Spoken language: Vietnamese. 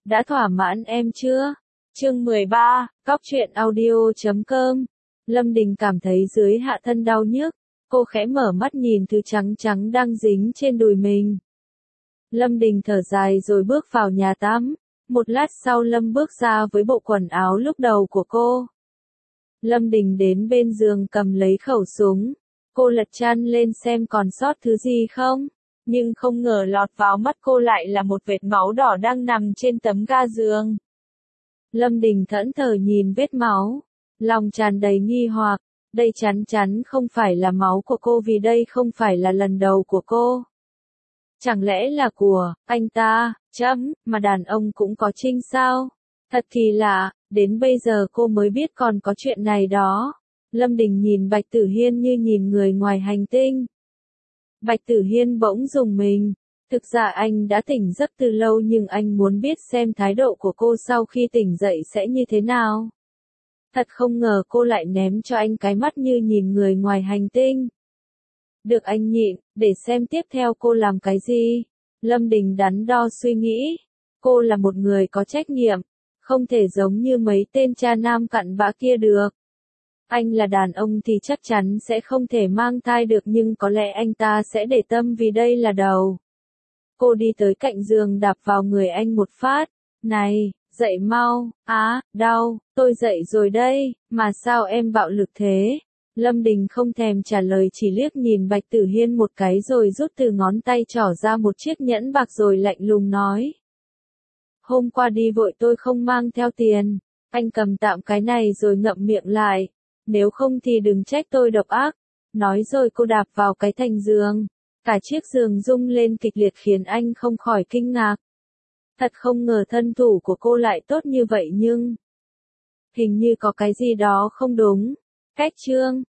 đã thỏa mãn em chưa? Chương 13, Cóc truyện audio.com. Lâm Đình cảm thấy dưới hạ thân đau nhức, cô khẽ mở mắt nhìn thứ trắng trắng đang dính trên đùi mình. Lâm Đình thở dài rồi bước vào nhà tắm, một lát sau Lâm bước ra với bộ quần áo lúc đầu của cô. Lâm Đình đến bên giường cầm lấy khẩu súng, cô lật chăn lên xem còn sót thứ gì không, nhưng không ngờ lọt vào mắt cô lại là một vệt máu đỏ đang nằm trên tấm ga giường. Lâm Đình thẫn thờ nhìn vết máu, lòng tràn đầy nghi hoặc, đây chắn chắn không phải là máu của cô vì đây không phải là lần đầu của cô. Chẳng lẽ là của anh ta, mà đàn ông cũng có trinh sao? Thật kỳ lạ, đến bây giờ cô mới biết còn có chuyện này đó. Lâm Đình nhìn Bạch Tử Hiên như nhìn người ngoài hành tinh. Bạch Tử Hiên bỗng rùng mình. Thực ra anh đã tỉnh giấc từ lâu nhưng anh muốn biết xem thái độ của cô sau khi tỉnh dậy sẽ như thế nào. Thật không ngờ cô lại ném cho anh cái mắt như nhìn người ngoài hành tinh. Được anh nhịn, để xem tiếp theo cô làm cái gì. Lâm Đình đắn đo suy nghĩ. Cô là một người có trách nhiệm, không thể giống như mấy tên cha nam cặn bã kia được. Anh là đàn ông thì chắc chắn sẽ không thể mang thai được nhưng có lẽ anh ta sẽ để tâm vì đây là đầu. Cô đi tới cạnh giường đạp vào người anh một phát. Này, dậy mau, đau, tôi dậy rồi đây, mà sao em bạo lực thế? Lâm Đình không thèm trả lời chỉ liếc nhìn Bạch Tử Hiên một cái rồi rút từ ngón tay trỏ ra một chiếc nhẫn bạc rồi lạnh lùng nói. Hôm qua đi vội tôi không mang theo tiền, anh cầm tạm cái này rồi ngậm miệng lại, nếu không thì đừng trách tôi độc ác. Nói rồi cô đạp vào cái thành giường. Cả chiếc giường rung lên kịch liệt khiến anh không khỏi kinh ngạc. Thật không ngờ thân thủ của cô lại tốt như vậy nhưng hình như có cái gì đó không đúng. Cách chương